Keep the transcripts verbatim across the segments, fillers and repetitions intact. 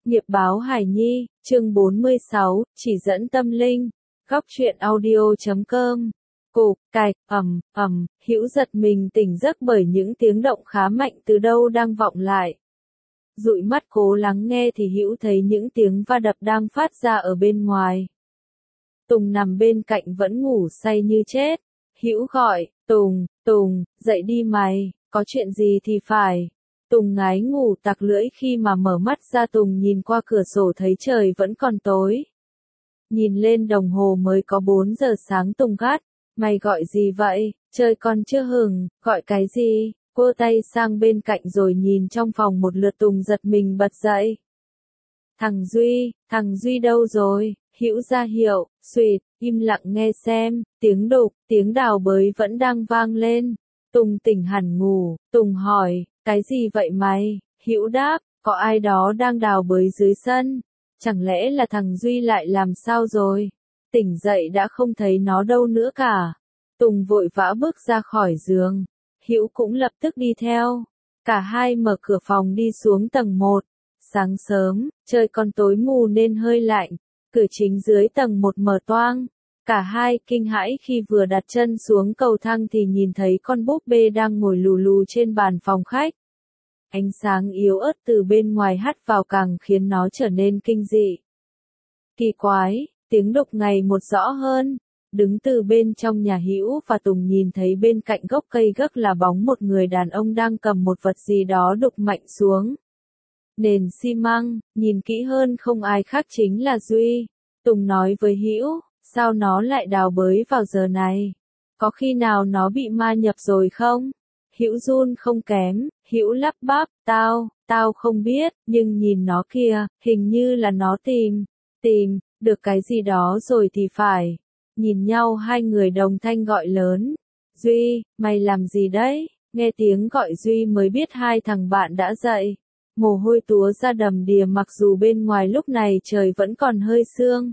Nghiệp báo Hải Nhi, chương bốn mươi sáu, chỉ dẫn tâm linh, góc truyện audio chấm com. Cục, cạch, ầm, ầm, Hữu giật mình tỉnh giấc bởi những tiếng động khá mạnh từ đâu đang vọng lại. Dụi mắt cố lắng nghe thì Hữu thấy những tiếng va đập đang phát ra ở bên ngoài. Tùng nằm bên cạnh vẫn ngủ say như chết. Hữu gọi, Tùng, Tùng, dậy đi mày, có chuyện gì thì phải. Tùng ngái ngủ tặc lưỡi khi mà mở mắt ra. Tùng nhìn qua cửa sổ thấy trời vẫn còn tối. Nhìn lên đồng hồ mới có bốn giờ sáng. Tùng gắt, mày gọi gì vậy, trời còn chưa hừng, gọi cái gì, cô tay sang bên cạnh rồi nhìn trong phòng một lượt. Tùng giật mình bật dậy. Thằng Duy, thằng Duy đâu rồi? Hữu ra hiệu, xuỵt, im lặng nghe xem, tiếng đục, tiếng đào bới vẫn đang vang lên. Tùng tỉnh hẳn ngủ. Tùng hỏi, cái gì vậy mày? Hữu đáp, có ai đó đang đào bới dưới sân. Chẳng lẽ là thằng Duy lại làm sao rồi? Tỉnh dậy đã không thấy nó đâu nữa cả. Tùng vội vã bước ra khỏi giường. Hữu cũng lập tức đi theo. Cả hai mở cửa phòng đi xuống tầng một. Sáng sớm, trời còn tối mù nên hơi lạnh. Cửa chính dưới tầng một mở toang. Cả hai kinh hãi khi vừa đặt chân xuống cầu thang thì nhìn thấy con búp bê đang ngồi lù lù trên bàn phòng khách. Ánh sáng yếu ớt từ bên ngoài hắt vào càng khiến nó trở nên kinh dị. Kỳ quái, tiếng đục ngày một rõ hơn. Đứng từ bên trong nhà Hữu và Tùng nhìn thấy bên cạnh gốc cây gấc là bóng một người đàn ông đang cầm một vật gì đó đục mạnh xuống nền xi măng. Nhìn kỹ hơn không ai khác chính là Duy. Tùng nói với Hữu, sao nó lại đào bới vào giờ này? Có khi nào nó bị ma nhập rồi không? Hữu run không kém. Hữu lắp bắp, tao, tao không biết, nhưng nhìn nó kìa, hình như là nó tìm, tìm, được cái gì đó rồi thì phải. Nhìn nhau hai người đồng thanh gọi lớn. Duy, mày làm gì đấy? Nghe tiếng gọi Duy mới biết hai thằng bạn đã dậy. Mồ hôi túa ra đầm đìa mặc dù bên ngoài lúc này trời vẫn còn hơi sương.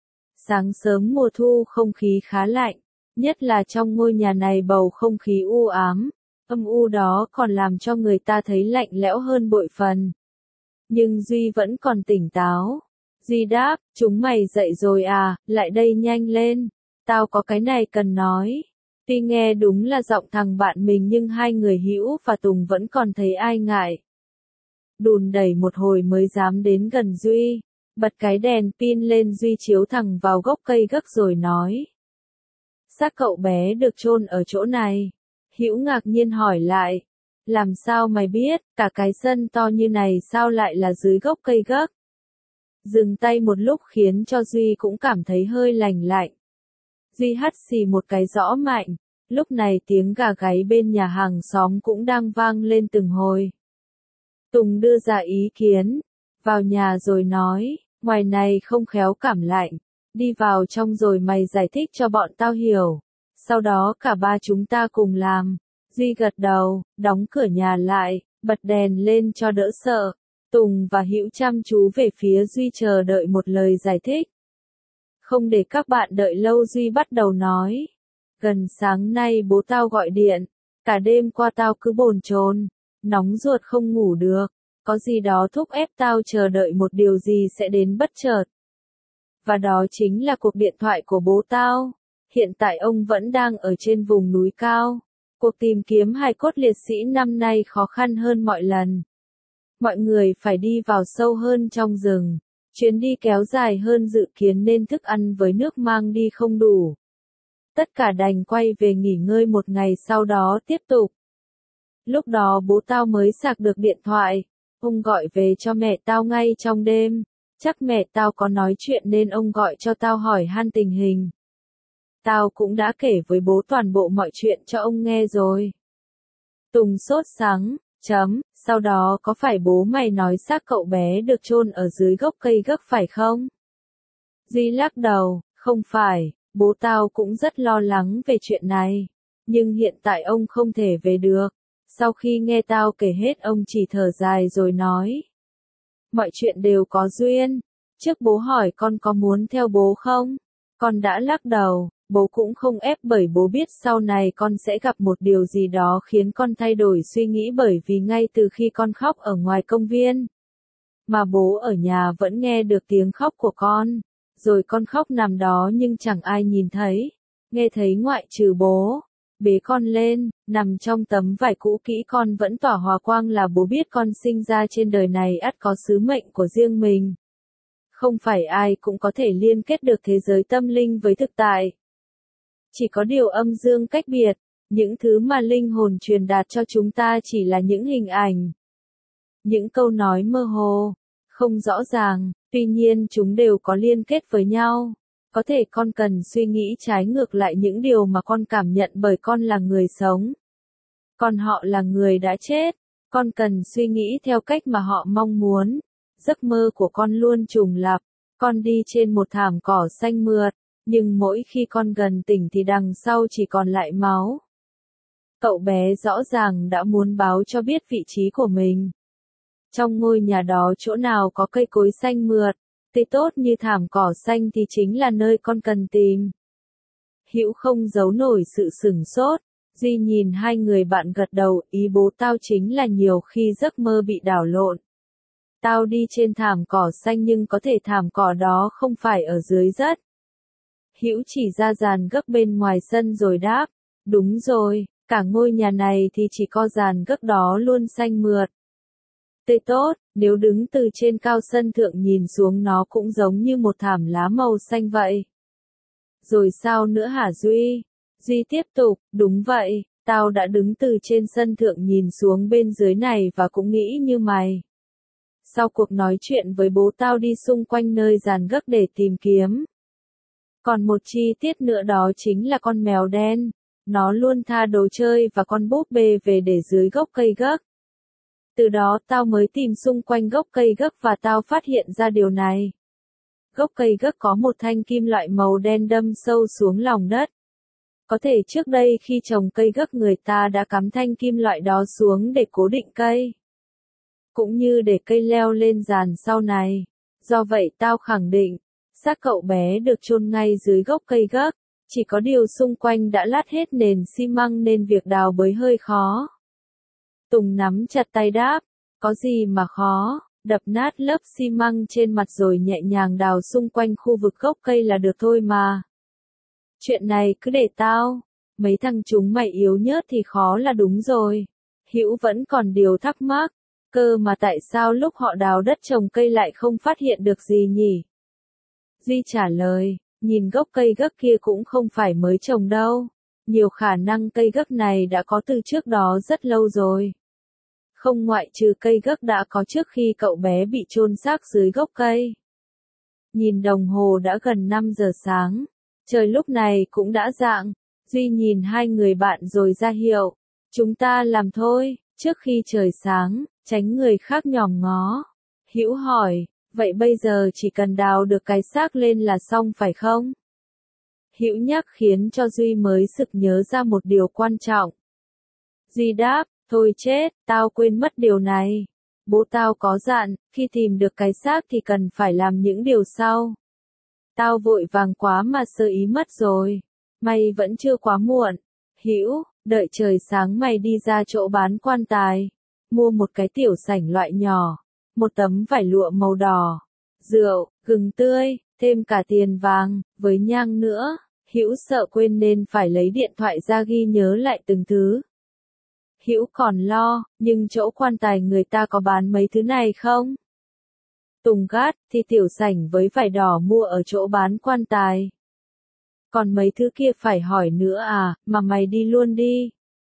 Sáng sớm mùa thu không khí khá lạnh, nhất là trong ngôi nhà này bầu không khí u ám. Âm u đó còn làm cho người ta thấy lạnh lẽo hơn bội phần. Nhưng Duy vẫn còn tỉnh táo. Duy đáp, chúng mày dậy rồi à, lại đây nhanh lên. Tao có cái này cần nói. Tuy nghe đúng là giọng thằng bạn mình nhưng hai người Hữu và Tùng vẫn còn thấy ai ngại. Đùn đẩy một hồi mới dám đến gần Duy. Bật cái đèn pin lên. Duy chiếu thẳng vào gốc cây gấc rồi nói. Xác cậu bé được chôn ở chỗ này. Hữu ngạc nhiên hỏi lại. Làm sao mày biết, cả cái sân to như này sao lại là dưới gốc cây gấc? Dừng tay một lúc khiến cho Duy cũng cảm thấy hơi lành lạnh. Duy hắt xì một cái rõ mạnh. Lúc này tiếng gà gáy bên nhà hàng xóm cũng đang vang lên từng hồi. Tùng đưa ra ý kiến. Vào nhà rồi nói, ngoài này không khéo cảm lạnh. Đi vào trong rồi mày giải thích cho bọn tao hiểu. Sau đó cả ba chúng ta cùng làm. Duy gật đầu, đóng cửa nhà lại, bật đèn lên cho đỡ sợ. Tùng và Hữu chăm chú về phía Duy chờ đợi một lời giải thích. Không để các bạn đợi lâu Duy bắt đầu nói. Gần sáng nay bố tao gọi điện. Cả đêm qua tao cứ bồn chồn, nóng ruột không ngủ được. Có gì đó thúc ép tao chờ đợi một điều gì sẽ đến bất chợt. Và đó chính là cuộc điện thoại của bố tao. Hiện tại ông vẫn đang ở trên vùng núi cao. Cuộc tìm kiếm hài cốt liệt sĩ năm nay khó khăn hơn mọi lần. Mọi người phải đi vào sâu hơn trong rừng. Chuyến đi kéo dài hơn dự kiến nên thức ăn với nước mang đi không đủ. Tất cả đành quay về nghỉ ngơi một ngày sau đó tiếp tục. Lúc đó bố tao mới sạc được điện thoại. Ông gọi về cho mẹ tao ngay trong đêm. Chắc mẹ tao có nói chuyện nên ông gọi cho tao hỏi han tình hình. Tao cũng đã kể với bố toàn bộ mọi chuyện cho ông nghe rồi. Tùng sốt sắng, chấm, sau đó có phải bố mày nói xác cậu bé được chôn ở dưới gốc cây gấc phải không? Duy lắc đầu, không phải, bố tao cũng rất lo lắng về chuyện này. Nhưng hiện tại ông không thể về được. Sau khi nghe tao kể hết ông chỉ thở dài rồi nói. Mọi chuyện đều có duyên. Trước bố hỏi con có muốn theo bố không? Con đã lắc đầu. Bố cũng không ép bởi bố biết sau này con sẽ gặp một điều gì đó khiến con thay đổi suy nghĩ bởi vì ngay từ khi con khóc ở ngoài công viên. mà bố ở nhà vẫn nghe được tiếng khóc của con. Rồi con khóc nằm đó nhưng chẳng ai nhìn thấy, nghe thấy ngoại trừ bố. Bế con lên, nằm trong tấm vải cũ kỹ con vẫn tỏa hòa quang là bố biết con sinh ra trên đời này ắt có sứ mệnh của riêng mình. Không phải ai cũng có thể liên kết được thế giới tâm linh với thực tại. Chỉ có điều âm dương cách biệt, những thứ mà linh hồn truyền đạt cho chúng ta chỉ là những hình ảnh. Những câu nói mơ hồ, không rõ ràng, tuy nhiên chúng đều có liên kết với nhau. Có thể con cần suy nghĩ trái ngược lại những điều mà con cảm nhận bởi con là người sống. Còn họ là người đã chết. Con cần suy nghĩ theo cách mà họ mong muốn. Giấc mơ của con luôn trùng lặp. Con đi trên một thảm cỏ xanh mượt, nhưng mỗi khi con gần tỉnh thì đằng sau chỉ còn lại máu. Cậu bé rõ ràng đã muốn báo cho biết vị trí của mình. Trong ngôi nhà đó chỗ nào có cây cối xanh mượt, tươi tốt như thảm cỏ xanh thì chính là nơi con cần tìm. Hữu không giấu nổi sự sửng sốt, Duy nhìn hai người bạn gật đầu, ý bố tao chính là nhiều khi giấc mơ bị đảo lộn. Tao đi trên thảm cỏ xanh nhưng có thể thảm cỏ đó không phải ở dưới đất. Hữu chỉ ra giàn gấc bên ngoài sân rồi đáp, đúng rồi, cả ngôi nhà này thì chỉ có giàn gấc đó luôn xanh mượt. Tươi tốt, nếu đứng từ trên cao sân thượng nhìn xuống nó cũng giống như một thảm lá màu xanh vậy. Rồi sao nữa hả Duy? Duy tiếp tục, đúng vậy, tao đã đứng từ trên sân thượng nhìn xuống bên dưới này và cũng nghĩ như mày. Sau cuộc nói chuyện với bố tao đi xung quanh nơi giàn gấc để tìm kiếm. Còn một chi tiết nữa đó chính là con mèo đen. Nó luôn tha đồ chơi và con búp bê về để dưới gốc cây gấc. Từ đó tao mới tìm xung quanh gốc cây gấc và tao phát hiện ra điều này. Gốc cây gấc có một thanh kim loại màu đen đâm sâu xuống lòng đất. Có thể trước đây khi trồng cây gấc người ta đã cắm thanh kim loại đó xuống để cố định cây. Cũng như để cây leo lên giàn sau này. Do vậy tao khẳng định, xác cậu bé được chôn ngay dưới gốc cây gấc. Chỉ có điều xung quanh đã lát hết nền xi măng nên việc đào bới hơi khó. Tùng nắm chặt tay đáp, có gì mà khó, đập nát lớp xi măng trên mặt rồi nhẹ nhàng đào xung quanh khu vực gốc cây là được thôi mà. Chuyện này cứ để tao, mấy thằng chúng mày yếu nhớt thì khó là đúng rồi. Hữu vẫn còn điều thắc mắc, cơ mà tại sao lúc họ đào đất trồng cây lại không phát hiện được gì nhỉ? Duy trả lời, nhìn gốc cây gấc kia cũng không phải mới trồng đâu. Nhiều khả năng cây gấc này đã có từ trước đó rất lâu rồi. Không ngoại trừ cây gấc đã có trước khi cậu bé bị chôn xác dưới gốc cây. Nhìn đồng hồ đã gần năm giờ sáng. Trời lúc này cũng đã rạng. Duy nhìn hai người bạn rồi ra hiệu. Chúng ta làm thôi, trước khi trời sáng, tránh người khác nhòm ngó. Hữu hỏi, vậy bây giờ chỉ cần đào được cái xác lên là xong phải không? Hữu nhắc khiến cho Duy mới sực nhớ ra một điều quan trọng. Duy đáp, thôi chết, tao quên mất điều này. Bố tao có dặn, khi tìm được cái xác thì cần phải làm những điều sau. Tao vội vàng quá mà sơ ý mất rồi. May vẫn chưa quá muộn. Hữu, đợi trời sáng mày đi ra chỗ bán quan tài. Mua một cái tiểu sảnh loại nhỏ. Một tấm vải lụa màu đỏ. Rượu, gừng tươi, thêm cả tiền vàng, với nhang nữa. Hữu sợ quên nên phải lấy điện thoại ra ghi nhớ lại từng thứ. Hữu còn lo, nhưng chỗ quan tài người ta có bán mấy thứ này không? Tùng gắt, thì tiểu sảnh với vải đỏ mua ở chỗ bán quan tài. Còn mấy thứ kia phải hỏi nữa à, mà mày đi luôn đi.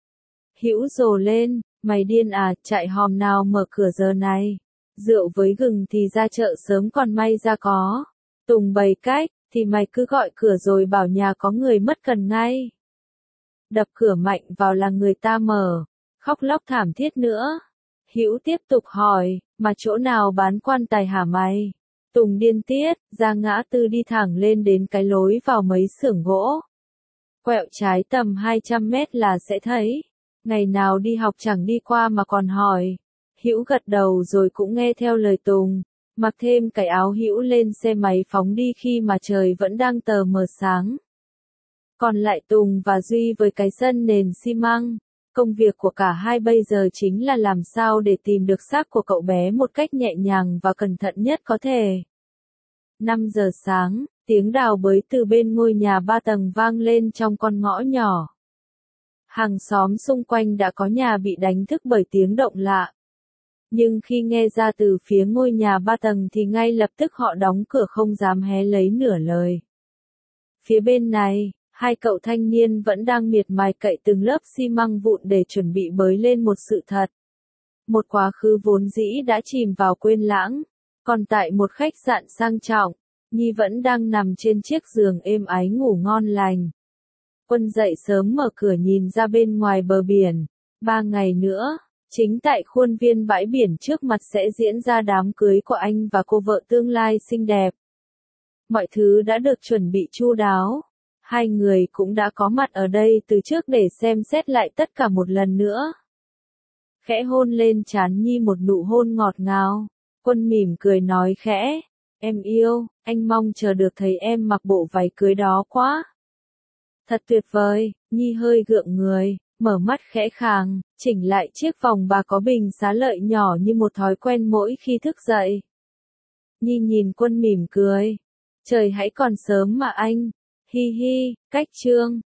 Hữu rồ lên, mày điên à, chạy hòm nào mở cửa giờ này. Rượu với gừng thì ra chợ sớm còn may ra có. Tùng bày cách, thì mày cứ gọi cửa rồi bảo nhà có người mất cần ngay. Đập cửa mạnh vào là người ta mở, khóc lóc thảm thiết nữa. Hữu tiếp tục hỏi, mà chỗ nào bán quan tài hả mày? Tùng điên tiết, ra ngã tư đi thẳng lên đến cái lối vào mấy xưởng gỗ. Quẹo trái tầm hai trăm mét là sẽ thấy. Ngày nào đi học chẳng đi qua mà còn hỏi. Hữu gật đầu rồi cũng nghe theo lời Tùng. Mặc thêm cái áo Hữu lên xe máy phóng đi khi mà trời vẫn đang tờ mờ sáng. Còn lại Tùng và Duy với cái sân nền xi măng. Công việc của cả hai bây giờ chính là làm sao để tìm được xác của cậu bé một cách nhẹ nhàng và cẩn thận nhất có thể. năm giờ sáng, tiếng đào bới từ bên ngôi nhà ba tầng vang lên trong con ngõ nhỏ. Hàng xóm xung quanh đã có nhà bị đánh thức bởi tiếng động lạ. Nhưng khi nghe ra từ phía ngôi nhà ba tầng thì ngay lập tức họ đóng cửa không dám hé lấy nửa lời. Phía bên này, hai cậu thanh niên vẫn đang miệt mài cậy từng lớp xi măng vụn để chuẩn bị bới lên một sự thật. Một quá khứ vốn dĩ đã chìm vào quên lãng. Còn tại một khách sạn sang trọng, Nhi vẫn đang nằm trên chiếc giường êm ái ngủ ngon lành. Quân dậy sớm mở cửa nhìn ra bên ngoài bờ biển. Ba ngày nữa, chính tại khuôn viên bãi biển trước mặt sẽ diễn ra đám cưới của anh và cô vợ tương lai xinh đẹp. Mọi thứ đã được chuẩn bị chu đáo. Hai người cũng đã có mặt ở đây từ trước để xem xét lại tất cả một lần nữa. Khẽ hôn lên trán Nhi một nụ hôn ngọt ngào. Quân mỉm cười nói khẽ, em yêu, anh mong chờ được thấy em mặc bộ váy cưới đó quá. Thật tuyệt vời, Nhi hơi gượng người, mở mắt khẽ khàng, chỉnh lại chiếc vòng bà có bình xá lợi nhỏ như một thói quen mỗi khi thức dậy. Nhi nhìn Quân mỉm cười, trời hãy còn sớm mà anh, hi hi, cách chương.